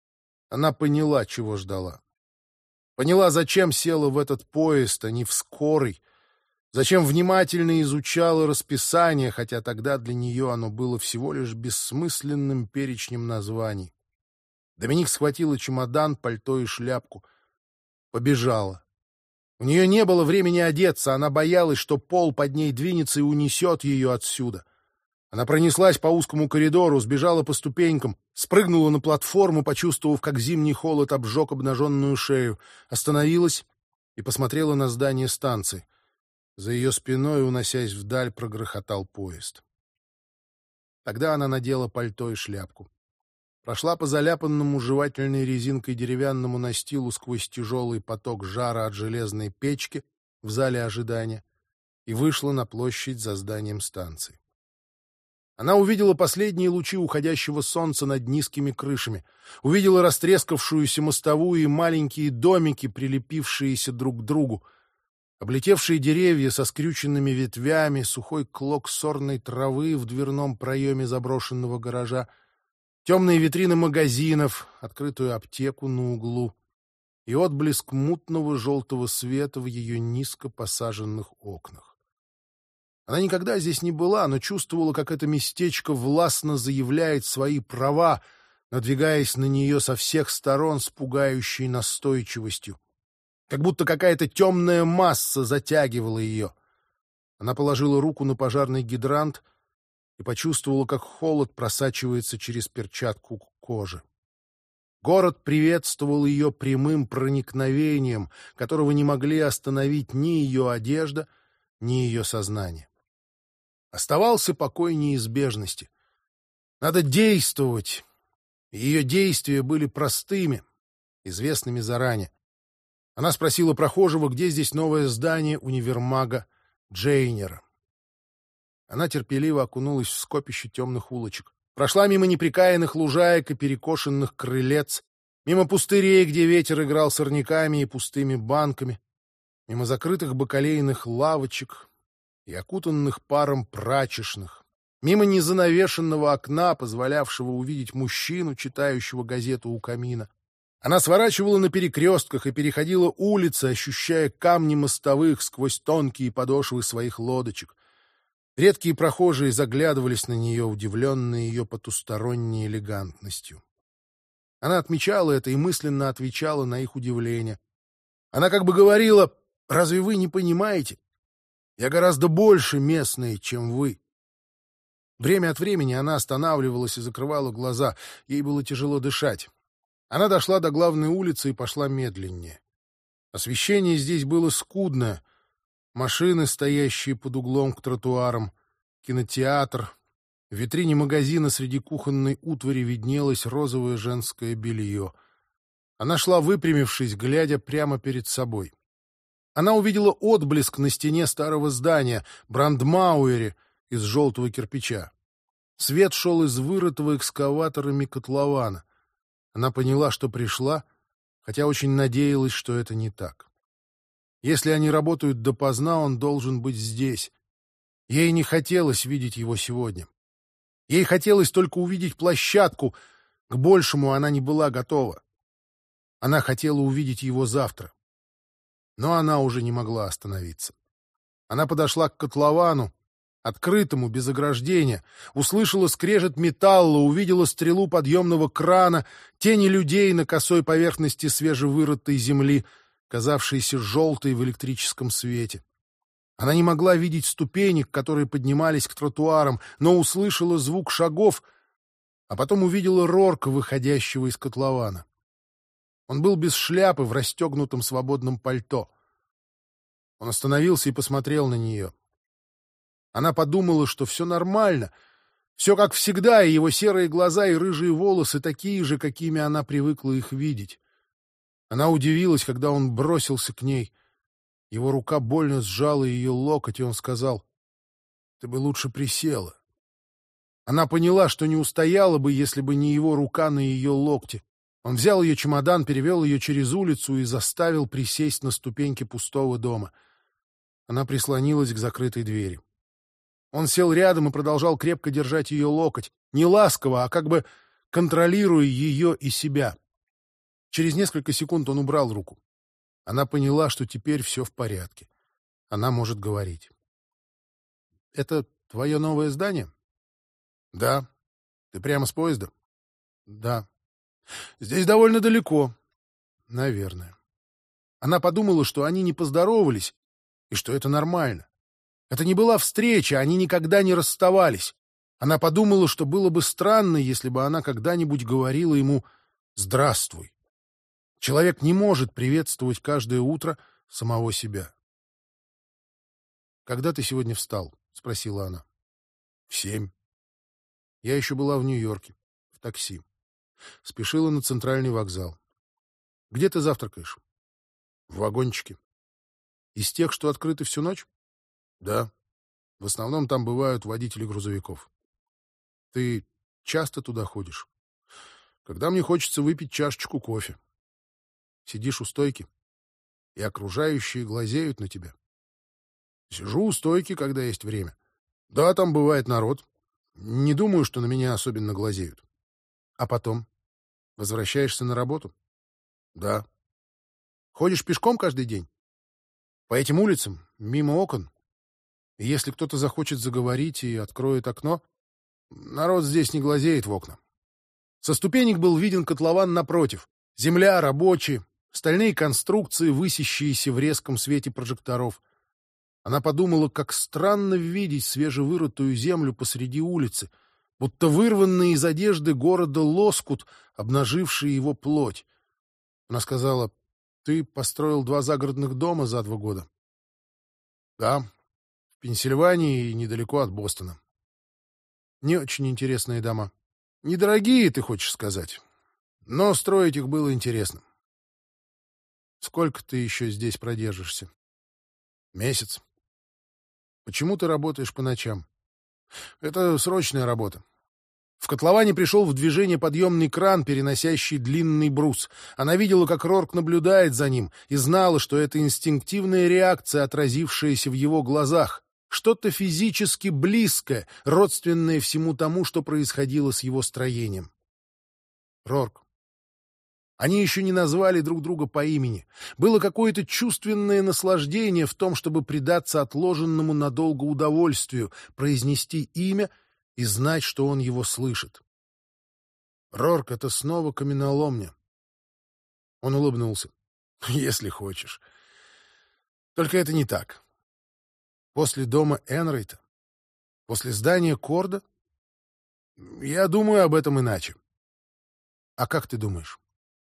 она поняла, чего ждала. Поняла, зачем села в этот поезд, а не в скорый, зачем внимательно изучала расписание, хотя тогда для нее оно было всего лишь бессмысленным перечнем названий. Доминик схватила чемодан, пальто и шляпку. Побежала. У нее не было времени одеться, она боялась, что пол под ней двинется и унесет ее отсюда. Она пронеслась по узкому коридору, сбежала по ступенькам, спрыгнула на платформу, почувствовав, как зимний холод обжег обнаженную шею, остановилась и посмотрела на здание станции. За ее спиной, уносясь вдаль, прогрохотал поезд. Тогда она надела пальто и шляпку. Прошла по заляпанному жевательной резинкой деревянному настилу сквозь тяжелый поток жара от железной печки в зале ожидания и вышла на площадь за зданием станции. Она увидела последние лучи уходящего солнца над низкими крышами, увидела растрескавшуюся мостовую и маленькие домики, прилепившиеся друг к другу, облетевшие деревья со скрюченными ветвями, сухой клок сорной травы в дверном проеме заброшенного гаража, темные витрины магазинов, открытую аптеку на углу и отблеск мутного желтого света в ее низко посаженных окнах. Она никогда здесь не была, но чувствовала, как это местечко властно заявляет свои права, надвигаясь на нее со всех сторон с пугающей настойчивостью. Как будто какая-то темная масса затягивала ее. Она положила руку на пожарный гидрант и почувствовала, как холод просачивается через перчатку к коже. Город приветствовал ее прямым проникновением, которого не могли остановить ни ее одежда, ни ее сознание. Оставался покой неизбежности. Надо действовать. И ее действия были простыми, известными заранее. Она спросила прохожего, где здесь новое здание универмага Джейнера. Она терпеливо окунулась в скопище темных улочек. Прошла мимо неприкаянных лужаек и перекошенных крылец, мимо пустырей, где ветер играл сорняками и пустыми банками, мимо закрытых бакалейных лавочек и окутанных паром прачечных, мимо незанавешенного окна, позволявшего увидеть мужчину, читающего газету у камина. Она сворачивала на перекрестках и переходила улицы, ощущая камни мостовых сквозь тонкие подошвы своих лодочек. Редкие прохожие заглядывались на нее, удивленные ее потусторонней элегантностью. Она отмечала это и мысленно отвечала на их удивление. Она как бы говорила: «Разве вы не понимаете? Я гораздо больше местная, чем вы». Время от времени она останавливалась и закрывала глаза. Ей было тяжело дышать. Она дошла до главной улицы и пошла медленнее. Освещение здесь было скудное. Машины, стоящие под углом к тротуарам, кинотеатр. В витрине магазина среди кухонной утвари виднелось розовое женское белье. Она шла, выпрямившись, глядя прямо перед собой. Она увидела отблеск на стене старого здания, Брандмауэре, из желтого кирпича. Свет шел из вырытого экскаваторами котлована. Она поняла, что пришла, хотя очень надеялась, что это не так. Если они работают допоздна, он должен быть здесь. Ей не хотелось видеть его сегодня. Ей хотелось только увидеть площадку. К большему она не была готова. Она хотела увидеть его завтра. Но она уже не могла остановиться. Она подошла к котловану, открытому, без ограждения, услышала скрежет металла, увидела стрелу подъемного крана, тени людей на косой поверхности свежевырытой земли, казавшейся желтой в электрическом свете. Она не могла видеть ступенек, которые поднимались к тротуарам, но услышала звук шагов, а потом увидела Рорка, выходящего из котлована. Он был без шляпы, в расстегнутом свободном пальто. Он остановился и посмотрел на нее. Она подумала, что все нормально, все как всегда, и его серые глаза и рыжие волосы такие же, какими она привыкла их видеть. Она удивилась, когда он бросился к ней. Его рука больно сжала ее локоть, и он сказал: «Ты бы лучше присела». Она поняла, что не устояла бы, если бы не его рука на ее локте. Он взял ее чемодан, перевел ее через улицу и заставил присесть на ступеньки пустого дома. Она прислонилась к закрытой двери. Он сел рядом и продолжал крепко держать ее локоть, не ласково, а как бы контролируя ее и себя. Через несколько секунд он убрал руку. Она поняла, что теперь все в порядке. Она может говорить. «Это твое новое здание?» «Да». «Ты прямо с поезда?» «Да». «Здесь довольно далеко». «Наверное». Она подумала, что они не поздоровались, и что это нормально. Это не была встреча, они никогда не расставались. Она подумала, что было бы странно, если бы она когда-нибудь говорила ему «здравствуй». Человек не может приветствовать каждое утро самого себя. «Когда ты сегодня встал?» — спросила она. «В 7. Я еще была в Нью-Йорке, в такси. Спешила на центральный вокзал. Где ты завтракаешь?» «В вагончике». «Из тех, что открыты всю ночь?» «Да. В основном там бывают водители грузовиков». «Ты часто туда ходишь?» «Когда мне хочется выпить чашечку кофе». «Сидишь у стойки, и окружающие глазеют на тебя?» «Сижу у стойки, когда есть время. Да, там бывает народ. Не думаю, что на меня особенно глазеют». «А потом? Возвращаешься на работу?» «Да». «Ходишь пешком каждый день? По этим улицам, мимо окон? И если кто-то захочет заговорить и откроет окно, народ здесь не глазеет в окна». Со ступенек был виден котлован напротив. Земля, рабочие, стальные конструкции, высящиеся в резком свете прожекторов. Она подумала, как странно видеть свежевырытую землю посреди улицы, будто вырванный из одежды города лоскут, обнаживший его плоть. Она сказала: «Ты построил 2 загородных дома за 2 года?» «Да, в Пенсильвании и недалеко от Бостона». «Не очень интересные дома». «Недорогие, ты хочешь сказать? Но строить их было интересно». «Сколько ты еще здесь продержишься?» «Месяц». Почему ты работаешь по ночам? Это срочная работа. В котловане пришел в движение подъемный кран, переносящий длинный брус. Она видела, как Рорк наблюдает за ним, и знала, что это инстинктивная реакция, отразившаяся в его глазах. Что-то физически близкое, родственное всему тому, что происходило с его строением. Рорк. Они еще не назвали друг друга по имени. Было какое-то чувственное наслаждение в том, чтобы предаться отложенному надолго удовольствию, произнести имя и знать, что он его слышит. Рорк — это снова каменоломня. Он улыбнулся. Если хочешь. Только это не так. После дома Энрайта, после здания Корда, я думаю об этом иначе. А как ты думаешь?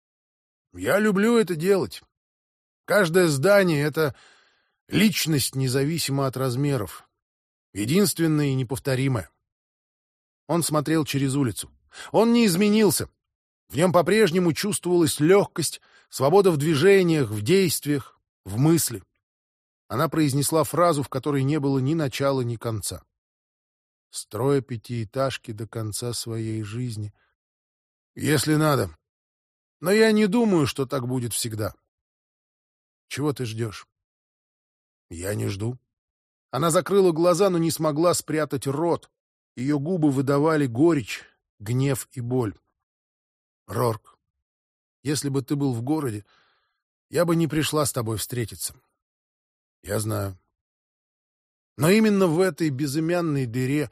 Я люблю это делать. Каждое здание — это личность, независимо от размеров. Единственная и неповторимая. Он смотрел через улицу. Он не изменился. В нем по-прежнему чувствовалась легкость, свобода в движениях, в действиях, в мысли. Она произнесла фразу, в которой не было ни начала, ни конца. Строя пятиэтажки до конца своей жизни. Если надо. Но я не думаю, что так будет всегда. Чего ты ждешь? Я не жду. Она закрыла глаза, но не смогла спрятать рот. Ее губы выдавали горечь, гнев и боль. Рорк, если бы ты был в городе, я бы не пришла с тобой встретиться. Я знаю. Но именно в этой безымянной дыре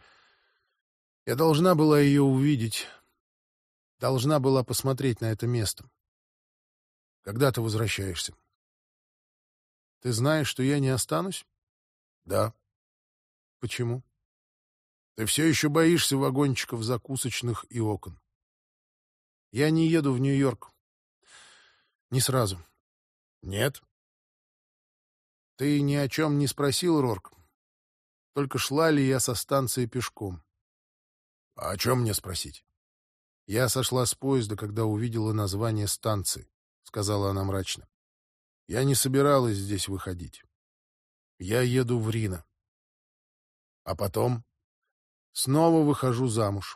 я должна была ее увидеть, должна была посмотреть на это место. Когда ты возвращаешься? Ты знаешь, что я не останусь? Да. Почему? Ты все еще боишься вагончиков закусочных и окон. Я не еду в Нью-Йорк. Не сразу. Нет. Ты ни о чем не спросил, Рорк? Только шла ли я со станции пешком? А о чем мне спросить? Я сошла с поезда, когда увидела название станции, — сказала она мрачно. Я не собиралась здесь выходить. Я еду в Рино. А потом снова выхожу замуж.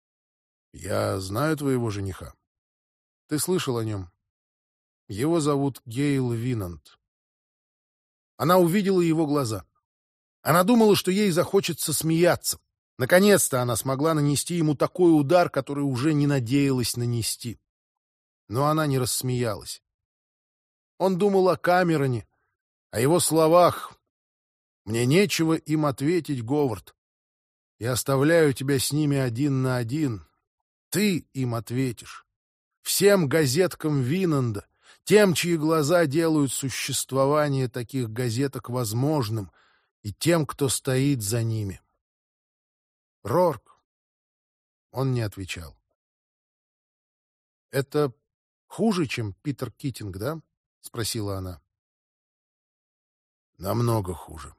Я знаю твоего жениха. Ты слышал о нем? Его зовут Гейл Винант. Она увидела его глаза. Она думала, что ей захочется смеяться. Наконец-то она смогла нанести ему такой удар, который уже не надеялась нанести. Но она не рассмеялась. Он думал о Камероне, о его словах. «Мне нечего им ответить, Говард. Я оставляю тебя с ними один на один. Ты им ответишь. Всем газеткам Винанда, тем, чьи глаза делают существование таких газеток возможным, и тем, кто стоит за ними». Рорк. Он не отвечал. «Это хуже, чем Питер Китинг, да?» — спросила она. «Намного хуже».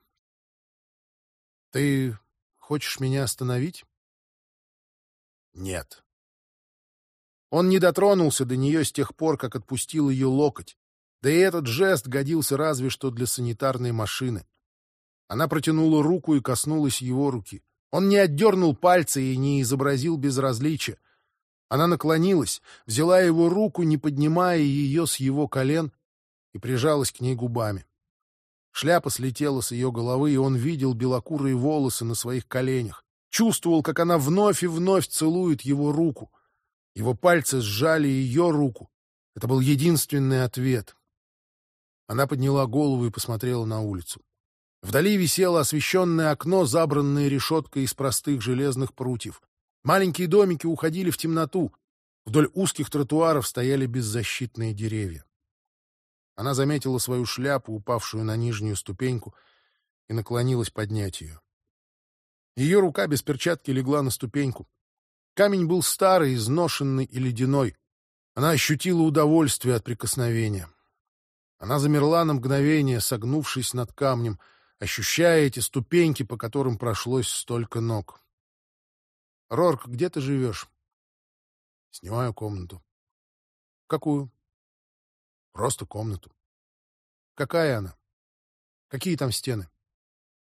«Ты хочешь меня остановить?» «Нет». Он не дотронулся до нее с тех пор, как отпустил ее локоть. Да и этот жест годился разве что для санитарной машины. Она протянула руку и коснулась его руки. Он не отдернул пальцы и не изобразил безразличия. Она наклонилась, взяла его руку, не поднимая ее с его колен, и прижалась к ней губами. Шляпа слетела с ее головы, и он видел белокурые волосы на своих коленях. Чувствовал, как она вновь и вновь целует его руку. Его пальцы сжали ее руку. Это был единственный ответ. Она подняла голову и посмотрела на улицу. Вдали висело освещенное окно, забранное решеткой из простых железных прутьев. Маленькие домики уходили в темноту. Вдоль узких тротуаров стояли беззащитные деревья. Она заметила свою шляпу, упавшую на нижнюю ступеньку, и наклонилась поднять ее. Ее рука без перчатки легла на ступеньку. Камень был старый, изношенный и ледяной. Она ощутила удовольствие от прикосновения. Она замерла на мгновение, согнувшись над камнем, ощущая эти ступеньки, по которым прошлось столько ног. — Рорк, где ты живешь? — Снимаю комнату. — Какую? — Просто комнату. — Какая она? Какие там стены?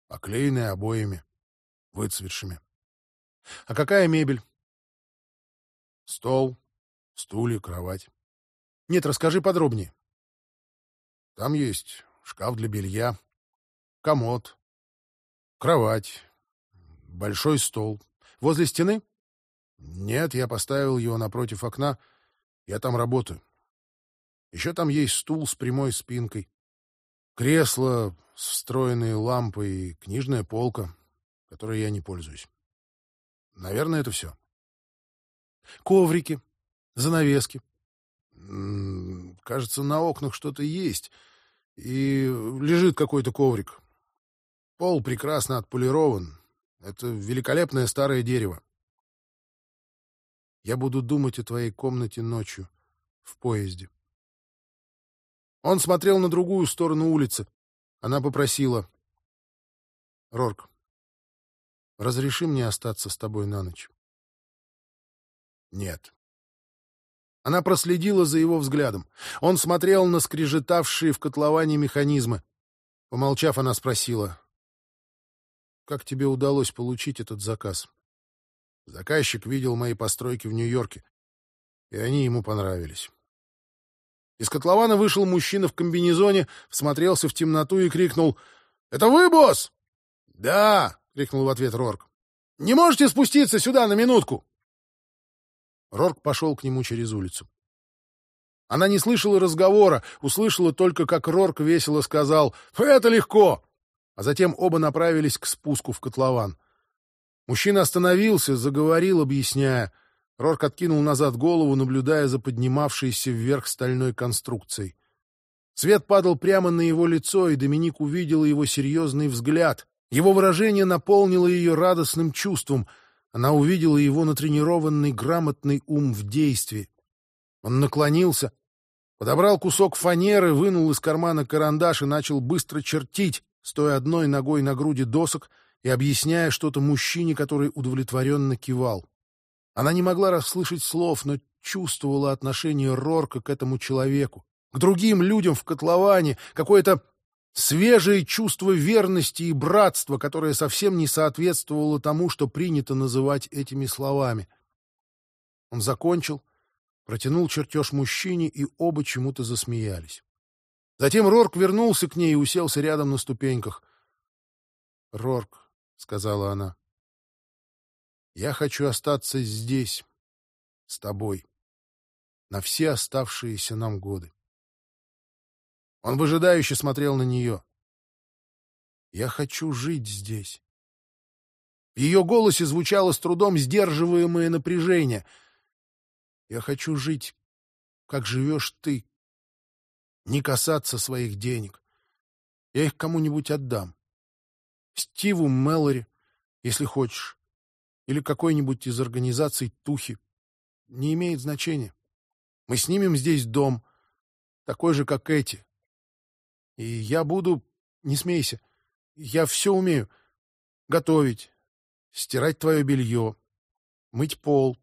оклеенные обоями, выцветшими. А какая мебель? Стол, стулья, кровать. Нет, расскажи подробнее. Там есть шкаф для белья, комод, кровать, большой стол. Возле стены? Нет, я поставил его напротив окна. Я там работаю. Еще там есть стул с прямой спинкой, кресло с встроенной лампой и книжная полка, которой я не пользуюсь. Наверное, это все. Коврики, занавески. Кажется, на окнах что-то есть. И лежит какой-то коврик. Пол прекрасно отполирован. Это великолепное старое дерево. Я буду думать о твоей комнате ночью в поезде. Он смотрел на другую сторону улицы. Она попросила: «Рорк, разреши мне остаться с тобой на ночь?» «Нет». Она проследила за его взглядом. Он смотрел на скрежетавшие в котловане механизмы. Помолчав, она спросила: «Как тебе удалось получить этот заказ?» Заказчик видел мои постройки в Нью-Йорке, и они ему понравились. Из котлована вышел мужчина в комбинезоне, всмотрелся в темноту и крикнул: «Это вы, босс?» «Да!» — крикнул в ответ Рорк. «Не можете спуститься сюда на минутку?» Рорк пошел к нему через улицу. Она не слышала разговора, услышала только, как Рорк весело сказал: «Это легко!» А затем оба направились к спуску в котлован. Мужчина остановился, заговорил, объясняя. Рорк откинул назад голову, наблюдая за поднимавшейся вверх стальной конструкцией. Свет падал прямо на его лицо, и Доминик увидела его серьезный взгляд. Его выражение наполнило ее радостным чувством. Она увидела его натренированный, грамотный ум в действии. Он наклонился, подобрал кусок фанеры, вынул из кармана карандаш и начал быстро чертить, стоя одной ногой на груди досок и объясняя что-то мужчине, который удовлетворенно кивал. Она не могла расслышать слов, но чувствовала отношение Рорка к этому человеку, к другим людям в котловане, какое-то свежее чувство верности и братства, которое совсем не соответствовало тому, что принято называть этими словами. Он закончил, протянул чертеж мужчине, и оба чему-то засмеялись. Затем Рорк вернулся к ней и уселся рядом на ступеньках. «Рорк», — сказала она, — «я хочу остаться здесь, с тобой, на все оставшиеся нам годы». Он выжидающе смотрел на нее. «Я хочу жить здесь». В ее голосе звучало с трудом сдерживаемое напряжение. «Я хочу жить, как живешь ты. Не касаться своих денег. Я их кому-нибудь отдам. Стиву Мэлори, если хочешь. Или какой-нибудь из организаций Тухи. Не имеет значения. Мы снимем здесь дом, такой же, как эти. И я буду... Не смейся. Я все умею. Готовить, стирать твое белье, мыть пол.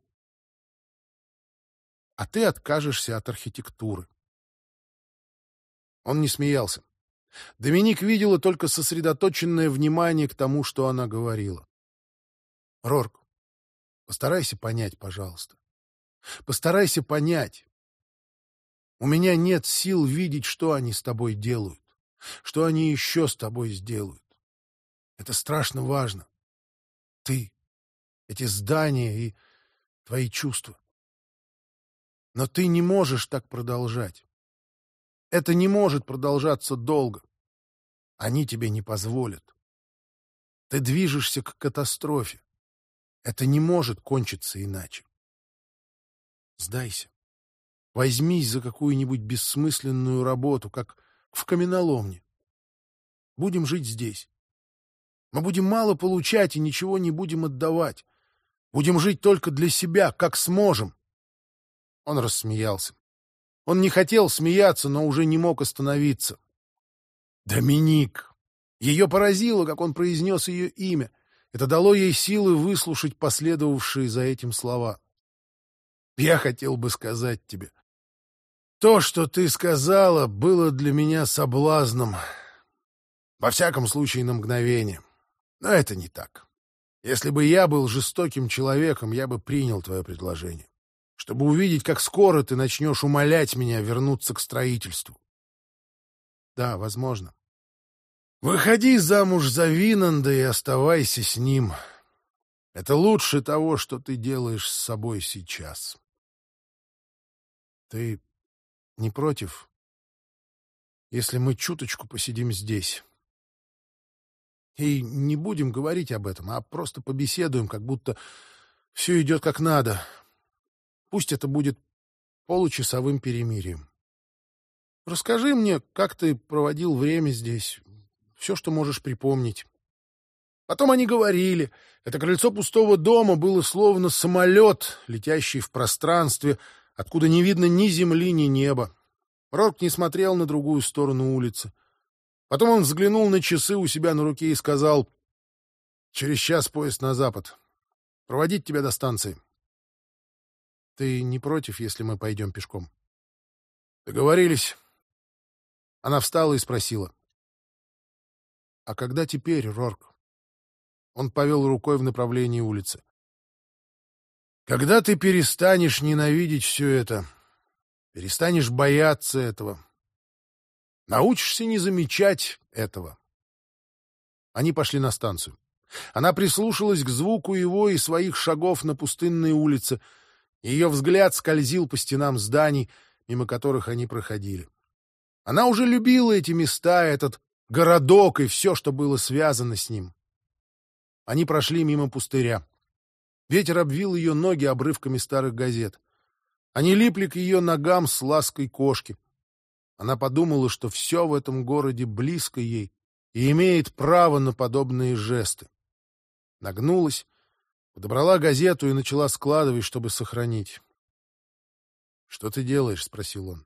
А ты откажешься от архитектуры». Он не смеялся. Доминик видела только сосредоточенное внимание к тому, что она говорила. «Рорк, постарайся понять, пожалуйста. Постарайся понять. У меня нет сил видеть, что они с тобой делают, что они еще с тобой сделают. Это страшно важно. Ты, эти здания и твои чувства. Но ты не можешь так продолжать. Это не может продолжаться долго. Они тебе не позволят. Ты движешься к катастрофе. Это не может кончиться иначе. Сдайся. Возьмись за какую-нибудь бессмысленную работу, как в каменоломне. Будем жить здесь. Мы будем мало получать и ничего не будем отдавать. Будем жить только для себя, как сможем». Он рассмеялся. Он не хотел смеяться, но уже не мог остановиться. «Доминик!» Ее поразило, как он произнес ее имя. Это дало ей силы выслушать последовавшие за этим слова. «Я хотел бы сказать тебе. То, что ты сказала, было для меня соблазном. Во всяком случае, на мгновение. Но это не так. Если бы я был жестоким человеком, я бы принял твое предложение, чтобы увидеть, как скоро ты начнешь умолять меня вернуться к строительству. Да, возможно. Выходи замуж за Винанда и оставайся с ним. Это лучше того, что ты делаешь с собой сейчас. Ты не против, если мы чуточку посидим здесь? И не будем говорить об этом, а просто побеседуем, как будто все идет как надо. Пусть это будет получасовым перемирием. Расскажи мне, как ты проводил время здесь, все, что можешь припомнить. Потом они говорили. Это крыльцо пустого дома было словно самолет, летящий в пространстве, откуда не видно ни земли, ни неба. Рорк не смотрел на другую сторону улицы. Потом он взглянул на часы у себя на руке и сказал: «Через час поезд на запад. Проводить тебя до станции». «Ты не против, если мы пойдем пешком?» «Договорились». Она встала и спросила: «А когда теперь, Рорк?» Он повел рукой в направлении улицы. «Когда ты перестанешь ненавидеть все это, перестанешь бояться этого, научишься не замечать этого». Они пошли на станцию. Она прислушалась к звуку его и своих шагов на пустынной улице. Ее взгляд скользил по стенам зданий, мимо которых они проходили. Она уже любила эти места, этот городок и все, что было связано с ним. Они прошли мимо пустыря. Ветер обвил ее ноги обрывками старых газет. Они липли к ее ногам с лаской кошки. Она подумала, что все в этом городе близко ей и имеет право на подобные жесты. Нагнулась, подобрала газету и начала складывать, чтобы сохранить. «Что ты делаешь?» — спросил он.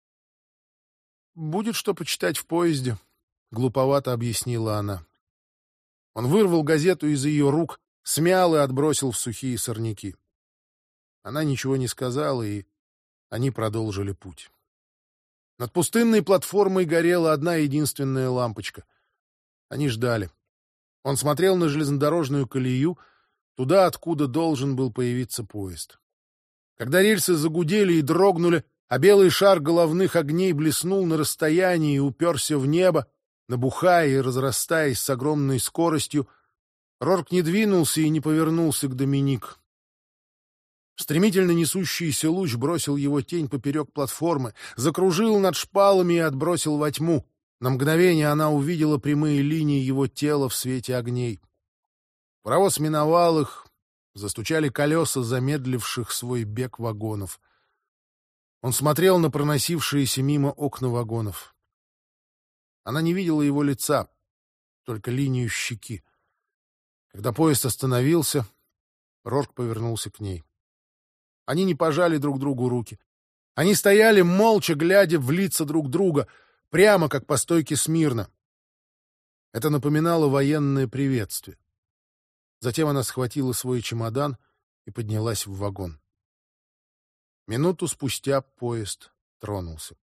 «Будет что почитать в поезде», — глуповато объяснила она. Он вырвал газету из ее рук, смял и отбросил в сухие сорняки. Она ничего не сказала, и они продолжили путь. Над пустынной платформой горела одна единственная лампочка. Они ждали. Он смотрел на железнодорожную колею, туда, откуда должен был появиться поезд. Когда рельсы загудели и дрогнули, а белый шар головных огней блеснул на расстоянии и уперся в небо, набухая и разрастаясь с огромной скоростью, Рорк не двинулся и не повернулся к Доминик. Стремительно несущийся луч бросил его тень поперек платформы, закружил над шпалами и отбросил во тьму. На мгновение она увидела прямые линии его тела в свете огней. Паровоз миновал их, застучали колеса замедливших свой бег вагонов. Он смотрел на проносившиеся мимо окна вагонов. Она не видела его лица, только линию щеки. Когда поезд остановился, Рорк повернулся к ней. Они не пожали друг другу руки. Они стояли, молча глядя в лица друг друга, прямо как по стойке смирно. Это напоминало военное приветствие. Затем она схватила свой чемодан и поднялась в вагон. Минуту спустя поезд тронулся.